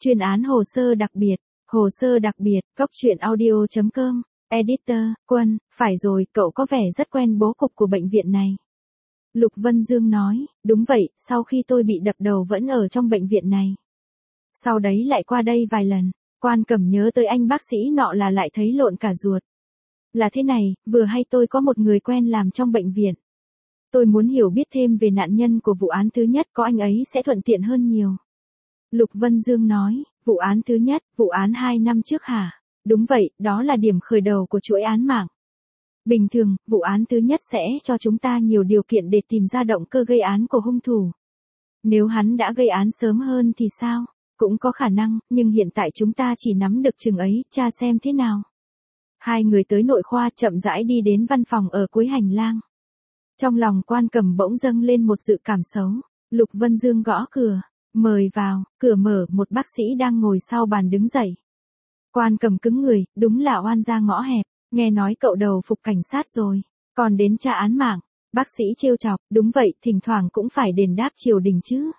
Chuyên án hồ sơ đặc biệt. Hồ sơ đặc biệt, Cốc truyện audio.com. Editor, Quân, phải rồi, cậu có vẻ rất quen bố cục của bệnh viện này. Lục Vân Dương nói, đúng vậy, sau khi tôi bị đập đầu vẫn ở trong bệnh viện này. Sau đấy lại qua đây vài lần, Quan Cẩm nhớ tới anh bác sĩ nọ là lại thấy lộn cả ruột. Là thế này, vừa hay tôi có một người quen làm trong bệnh viện. Tôi muốn hiểu biết thêm về nạn nhân của vụ án thứ nhất, có anh ấy sẽ thuận tiện hơn nhiều. Lục Vân Dương nói, vụ án thứ nhất, vụ án 2 năm trước hả? Đúng vậy, đó là điểm khởi đầu của chuỗi án mạng. Bình thường, vụ án thứ nhất sẽ cho chúng ta nhiều điều kiện để tìm ra động cơ gây án của hung thủ. Nếu hắn đã gây án sớm hơn thì sao? Cũng có khả năng, nhưng hiện tại chúng ta chỉ nắm được chừng ấy, tra xem thế nào. Hai người tới nội khoa chậm rãi đi đến văn phòng ở cuối hành lang. Trong lòng Quan Cẩm bỗng dâng lên một dự cảm xấu. Lục Vân Dương gõ cửa. Mời vào, cửa mở, một bác sĩ đang ngồi sau bàn đứng dậy. Quan Cẩm cứng người, đúng là oan gia ngõ hẹp, nghe nói cậu đầu phục cảnh sát rồi, còn đến tra án mạng. Bác sĩ trêu chọc, đúng vậy, thỉnh thoảng cũng phải đền đáp triều đình chứ.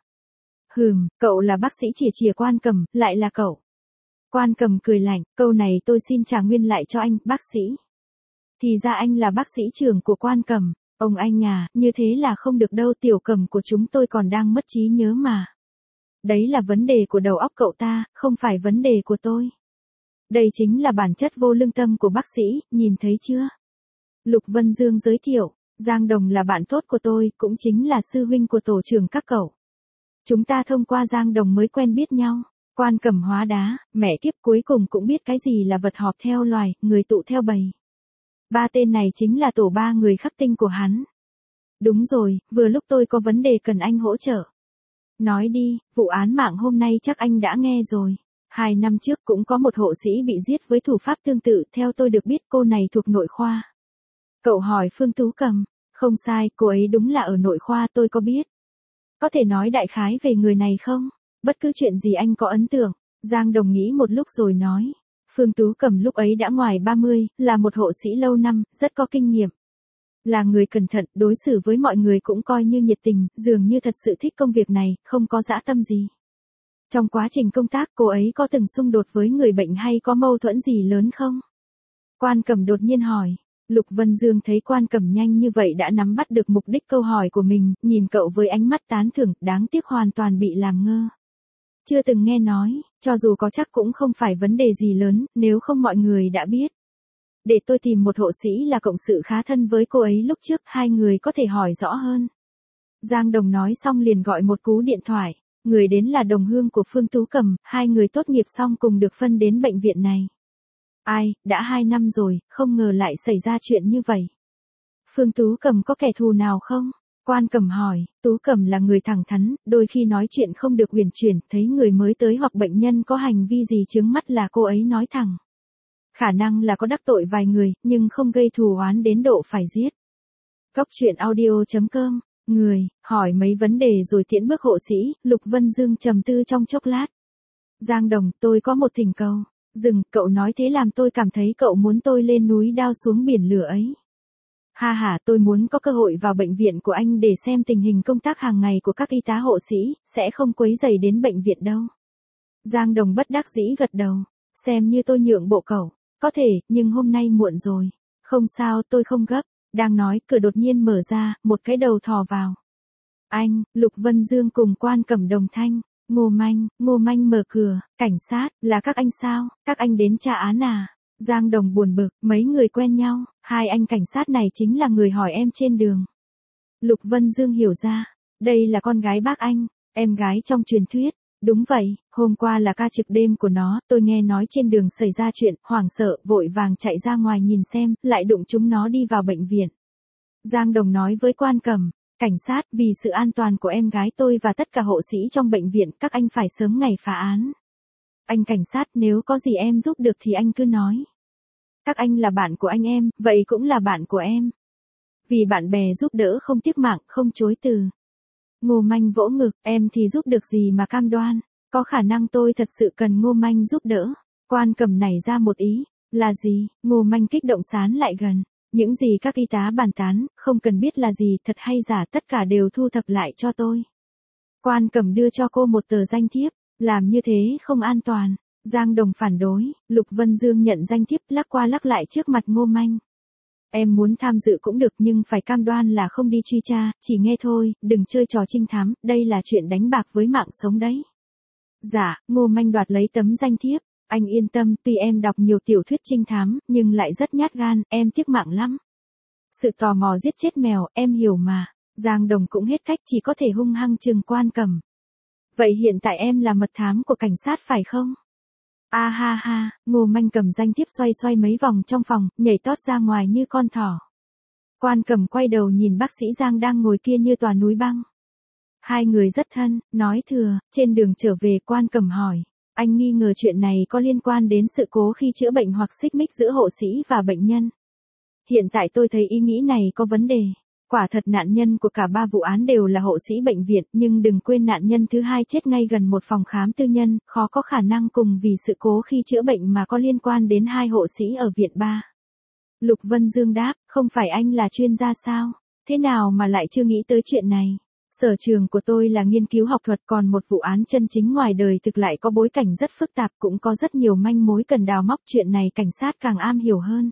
Cậu là bác sĩ chìa Quan Cẩm, lại là cậu. Quan Cẩm cười lạnh, câu này tôi xin trả nguyên lại cho anh, bác sĩ. Thì ra anh là bác sĩ trưởng của Quan Cẩm. Ông anh à, như thế là không được đâu, Tiểu Cẩm của chúng tôi còn đang mất trí nhớ mà. Đấy là vấn đề của đầu óc cậu ta, không phải vấn đề của tôi. Đây chính là bản chất vô lương tâm của bác sĩ, nhìn thấy chưa? Lục Vân Dương giới thiệu, Giang Đồng là bạn tốt của tôi, cũng chính là sư huynh của tổ trưởng các cậu. Chúng ta thông qua Giang Đồng mới quen biết nhau. Quan Cẩm hóa đá, mẹ kiếp, cuối cùng cũng biết cái gì là vật họp theo loài, người tụ theo bầy. Ba tên này chính là tổ ba người khắc tinh của hắn. Đúng rồi, vừa lúc tôi có vấn đề cần anh hỗ trợ. Nói đi, vụ án mạng hôm nay chắc anh đã nghe rồi. 2 năm trước cũng có một hộ sĩ bị giết với thủ pháp tương tự, theo tôi được biết cô này thuộc nội khoa. Cậu hỏi Phương Tú Cầm, không sai, cô ấy đúng là ở nội khoa, tôi có biết. Có thể nói đại khái về người này không? Bất cứ chuyện gì anh có ấn tượng. Giang Đồng nghĩ một lúc rồi nói. Phương Tú Cầm lúc ấy đã ngoài 30, là một hộ sĩ lâu năm, rất có kinh nghiệm. Là người cẩn thận, đối xử với mọi người cũng coi như nhiệt tình, dường như thật sự thích công việc này, không có dã tâm gì. Trong quá trình công tác cô ấy có từng xung đột với người bệnh hay có mâu thuẫn gì lớn không? Quan Cẩm đột nhiên hỏi. Lục Vân Dương thấy Quan Cẩm nhanh như vậy đã nắm bắt được mục đích câu hỏi của mình, nhìn cậu với ánh mắt tán thưởng, đáng tiếc hoàn toàn bị làm ngơ. Chưa từng nghe nói, cho dù có chắc cũng không phải vấn đề gì lớn, nếu không mọi người đã biết. Để tôi tìm một hộ sĩ là cộng sự khá thân với cô ấy lúc trước, hai người có thể hỏi rõ hơn. Giang Đồng nói xong liền gọi một cú điện thoại. Người đến là đồng hương của Phương Tú Cầm, hai người tốt nghiệp xong cùng được phân đến bệnh viện này. Ai, đã 2 năm rồi, không ngờ lại xảy ra chuyện như vậy. Phương Tú Cầm có kẻ thù nào không? Quan Cẩm hỏi, Tú Cầm là người thẳng thắn, đôi khi nói chuyện không được uyển chuyển, thấy người mới tới hoặc bệnh nhân có hành vi gì chướng mắt là cô ấy nói thẳng. Khả năng là có đắc tội vài người, nhưng không gây thù oán đến độ phải giết. Cốc truyện audio.com. Người, hỏi mấy vấn đề rồi tiễn bước hộ sĩ, Lục Vân Dương trầm tư trong chốc lát. Giang Đồng, tôi có một thỉnh cầu. Dừng, cậu nói thế làm tôi cảm thấy cậu muốn tôi lên núi đao xuống biển lửa ấy. Ha ha, tôi muốn có cơ hội vào bệnh viện của anh để xem tình hình công tác hàng ngày của các y tá hộ sĩ, sẽ không quấy rầy đến bệnh viện đâu. Giang Đồng bất đắc dĩ gật đầu, xem như tôi nhượng bộ cậu. Có thể, nhưng hôm nay muộn rồi. Không sao, tôi không gấp. Đang nói, cửa đột nhiên mở ra, một cái đầu thò vào. Anh, Lục Vân Dương cùng Quan Cẩm đồng thanh. Ngô Manh mở cửa, cảnh sát, là các anh sao, các anh đến tra án à? Giang Đồng buồn bực, mấy người quen nhau, hai anh cảnh sát này chính là người hỏi em trên đường. Lục Vân Dương hiểu ra, đây là con gái bác anh, em gái trong truyền thuyết. Đúng vậy, hôm qua là ca trực đêm của nó, tôi nghe nói trên đường xảy ra chuyện, hoảng sợ, vội vàng chạy ra ngoài nhìn xem, lại đụng chúng nó đi vào bệnh viện. Giang Đồng nói với Quan Cẩm, cảnh sát, vì sự an toàn của em gái tôi và tất cả hộ sĩ trong bệnh viện, các anh phải sớm ngày phá án. Anh cảnh sát, nếu có gì em giúp được thì anh cứ nói. Các anh là bạn của anh em, vậy cũng là bạn của em. Vì bạn bè giúp đỡ không tiếc mạng, không chối từ. Ngô Manh vỗ ngực, em thì giúp được gì mà cam đoan, có khả năng tôi thật sự cần Ngô Manh giúp đỡ. Quan Cẩm nảy ra một ý, là gì? Ngô Manh kích động sán lại gần. Những gì các y tá bàn tán, không cần biết là gì, thật hay giả, tất cả đều thu thập lại cho tôi. Quan Cẩm đưa cho cô một tờ danh thiếp, Làm như thế không an toàn. Giang Đồng phản đối, Lục Vân Dương nhận danh thiếp lắc qua lắc lại trước mặt Ngô Manh. Em muốn tham dự cũng được nhưng phải cam đoan là không đi truy tra, chỉ nghe thôi, đừng chơi trò trinh thám, đây là chuyện đánh bạc với mạng sống đấy. Dạ, Ngô Manh đoạt lấy tấm danh thiếp, anh yên tâm, tuy em đọc nhiều tiểu thuyết trinh thám, nhưng lại rất nhát gan, em tiếc mạng lắm. Sự tò mò giết chết mèo, em hiểu mà. Giang Đồng cũng hết cách chỉ có thể hung hăng trừng Quan Cẩm. Vậy hiện tại em là mật thám của cảnh sát phải không? A ha ha, Ngô Manh cầm danh thiếp xoay xoay mấy vòng trong phòng, nhảy tót ra ngoài như con thỏ. Quan Cẩm quay đầu nhìn bác sĩ Giang đang ngồi kia như tòa núi băng. Hai người rất thân, nói thừa, trên đường trở về Quan Cẩm hỏi. Anh nghi ngờ chuyện này có liên quan đến sự cố khi chữa bệnh hoặc xích mích giữa hộ sĩ và bệnh nhân. Hiện tại tôi thấy ý nghĩ này có vấn đề. Quả thật nạn nhân của cả ba vụ án đều là hộ sĩ bệnh viện, nhưng đừng quên nạn nhân thứ hai chết ngay gần một phòng khám tư nhân, khó có khả năng cùng vì sự cố khi chữa bệnh mà có liên quan đến hai hộ sĩ ở viện 3. Lục Vân Dương đáp, không phải anh là chuyên gia sao? Thế nào mà lại chưa nghĩ tới chuyện này? Sở trường của tôi là nghiên cứu học thuật, còn một vụ án chân chính ngoài đời thực lại có bối cảnh rất phức tạp, cũng có rất nhiều manh mối cần đào móc, chuyện này cảnh sát càng am hiểu hơn.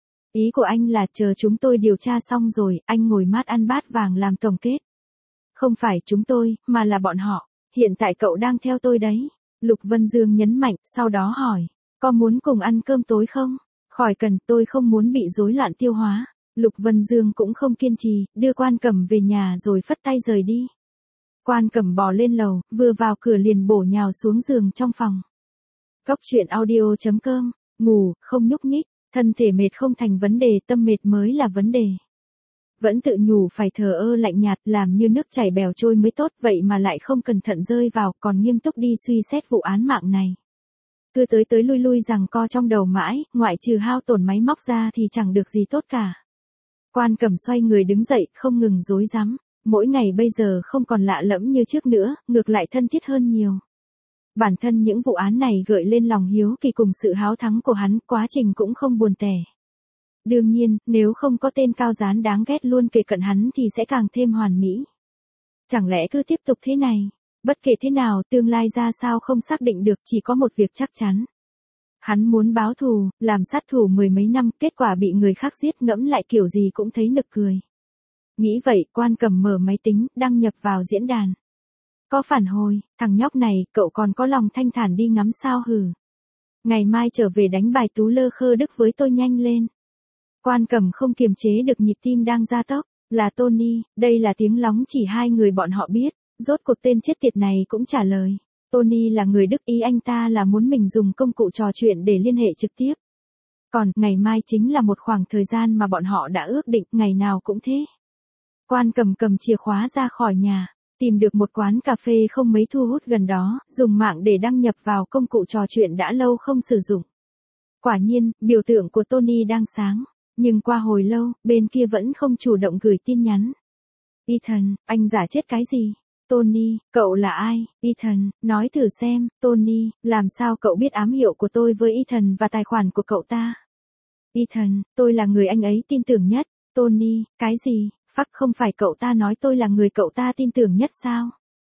Ý của anh là chờ chúng tôi điều tra xong rồi, anh ngồi mát ăn bát vàng làm tổng kết. Không phải chúng tôi, mà là bọn họ. Hiện tại cậu đang theo tôi đấy. Lục Vân Dương nhấn mạnh, sau đó hỏi. Có muốn cùng ăn cơm tối không? Khỏi cần, tôi không muốn bị rối loạn tiêu hóa. Lục Vân Dương cũng không kiên trì, đưa Quan Cẩm về nhà rồi phất tay rời đi. Quan Cẩm bò lên lầu, vừa vào cửa liền bổ nhào xuống giường trong phòng. Cốc truyện audio.com, ngủ, không nhúc nhích. Thân thể mệt không thành vấn đề, tâm mệt mới là vấn đề. Vẫn tự nhủ phải thờ ơ lạnh nhạt, làm như nước chảy bèo trôi mới tốt, vậy mà lại không cẩn thận rơi vào, còn nghiêm túc đi suy xét vụ án mạng này. Cứ tới lui lui giằng co trong đầu mãi, ngoại trừ hao tổn máy móc ra thì chẳng được gì tốt cả. Quan Cẩm xoay người đứng dậy, không ngừng rối rắm. Mỗi ngày bây giờ không còn lạ lẫm như trước nữa, ngược lại thân thiết hơn nhiều. Bản thân những vụ án này gợi lên lòng hiếu kỳ cùng sự háo thắng của hắn, quá trình cũng không buồn tẻ. Đương nhiên, nếu không có tên cao gián đáng ghét luôn kề cận hắn thì sẽ càng thêm hoàn mỹ. Chẳng lẽ cứ tiếp tục thế này? Bất kể thế nào, tương lai ra sao không xác định được, chỉ có một việc chắc chắn. Hắn muốn báo thù, làm sát thủ mười mấy năm, kết quả bị người khác giết, ngẫm lại kiểu gì cũng thấy nực cười. Nghĩ vậy, Quan Cẩm mở máy tính, đăng nhập vào diễn đàn. Có phản hồi, thằng nhóc này, cậu còn có lòng thanh thản đi ngắm sao hử? Ngày mai trở về đánh bài Tú Lơ Khơ Đức với tôi nhanh lên. Quan Cẩm không kiềm chế được nhịp tim đang gia tốc, là Tony, đây là tiếng lóng chỉ hai người bọn họ biết, rốt cuộc tên chết tiệt này cũng trả lời. Tony là người Đức, ý anh ta là muốn mình dùng công cụ trò chuyện để liên hệ trực tiếp. Còn, ngày mai chính là một khoảng thời gian mà bọn họ đã ước định, ngày nào cũng thế. Quan Cẩm cầm chìa khóa ra khỏi nhà. Tìm được một quán cà phê không mấy thu hút gần đó, dùng mạng để đăng nhập vào công cụ trò chuyện đã lâu không sử dụng. Quả nhiên, biểu tượng của Tony đang sáng, nhưng qua hồi lâu, bên kia vẫn không chủ động gửi tin nhắn. Ethan, anh giả chết cái gì? Tony, cậu là ai? Ethan, nói thử xem, Tony, làm sao cậu biết ám hiệu của tôi với Ethan và tài khoản của cậu ta? Ethan, tôi là người anh ấy tin tưởng nhất. Tony, cái gì? Phắc, không phải cậu ta nói tôi là người cậu ta tin tưởng nhất sao?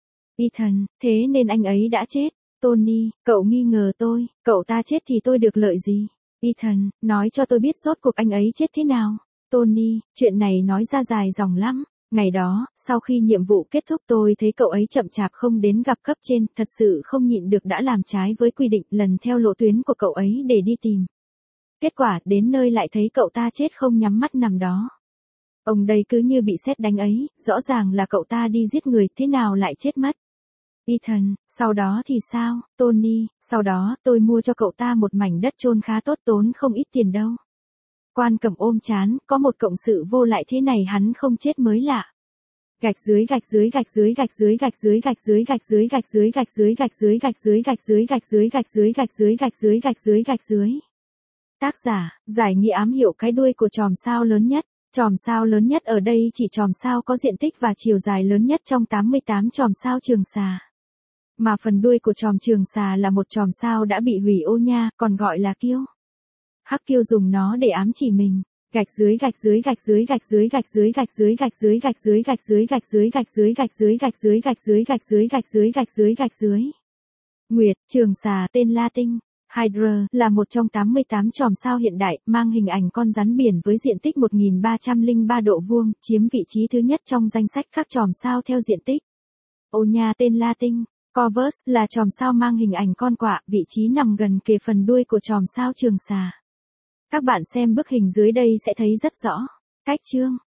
Ethan, thế nên anh ấy đã chết. Tony, cậu nghi ngờ tôi, cậu ta chết thì tôi được lợi gì? Ethan, nói cho tôi biết rốt cuộc anh ấy chết thế nào? Tony, chuyện này nói ra dài dòng lắm. Ngày đó, sau khi nhiệm vụ kết thúc tôi thấy cậu ấy chậm chạp không đến gặp cấp trên, thật sự không nhịn được đã làm trái với quy định, lần theo lộ tuyến của cậu ấy để đi tìm. Kết quả, đến nơi lại thấy cậu ta chết không nhắm mắt nằm đó. Ông đây cứ như bị sét đánh ấy, rõ ràng là cậu ta đi giết người, thế nào lại chết mất? Ethan, sau đó thì sao? Tony, sau đó, tôi mua cho cậu ta một mảnh đất chôn khá tốt, tốn không ít tiền đâu. Quan Cẩm ôm chán, có một cộng sự vô lại thế này hắn không chết mới lạ. Gạch dưới gạch dưới gạch dưới gạch dưới gạch dưới gạch dưới gạch dưới gạch dưới gạch dưới gạch dưới gạch dưới gạch dưới gạch dưới gạch dưới gạch dưới gạch dưới gạch dưới gạch dưới. Tác giả, giải nghĩa ám hiệu cái đuôi của chòm sao lớn nhất. Chòm sao lớn nhất ở đây chỉ chòm sao có diện tích và chiều dài lớn nhất trong 88 chòm sao Trường Xà. Mà phần đuôi của chòm Trường Xà là một chòm sao đã bị hủy ô nha, còn gọi là kiêu. Hắc kiêu dùng nó để ám chỉ mình. Gạch dưới gạch dưới gạch dưới gạch dưới gạch dưới gạch dưới gạch dưới gạch dưới gạch dưới gạch dưới gạch dưới gạch dưới gạch dưới gạch dưới gạch dưới gạch dưới gạch dưới gạch dưới. Nguyệt, Trường Xà, tên Latin, Hydra, là một trong 88 chòm sao hiện đại, mang hình ảnh con rắn biển với diện tích 1303 độ vuông, chiếm vị trí thứ nhất trong danh sách các chòm sao theo diện tích. Onya, tên Latin, Corvus, là chòm sao mang hình ảnh con quạ, vị trí nằm gần kề phần đuôi của chòm sao Trường Xà. Các bạn xem bức hình dưới đây sẽ thấy rất rõ. Cách chương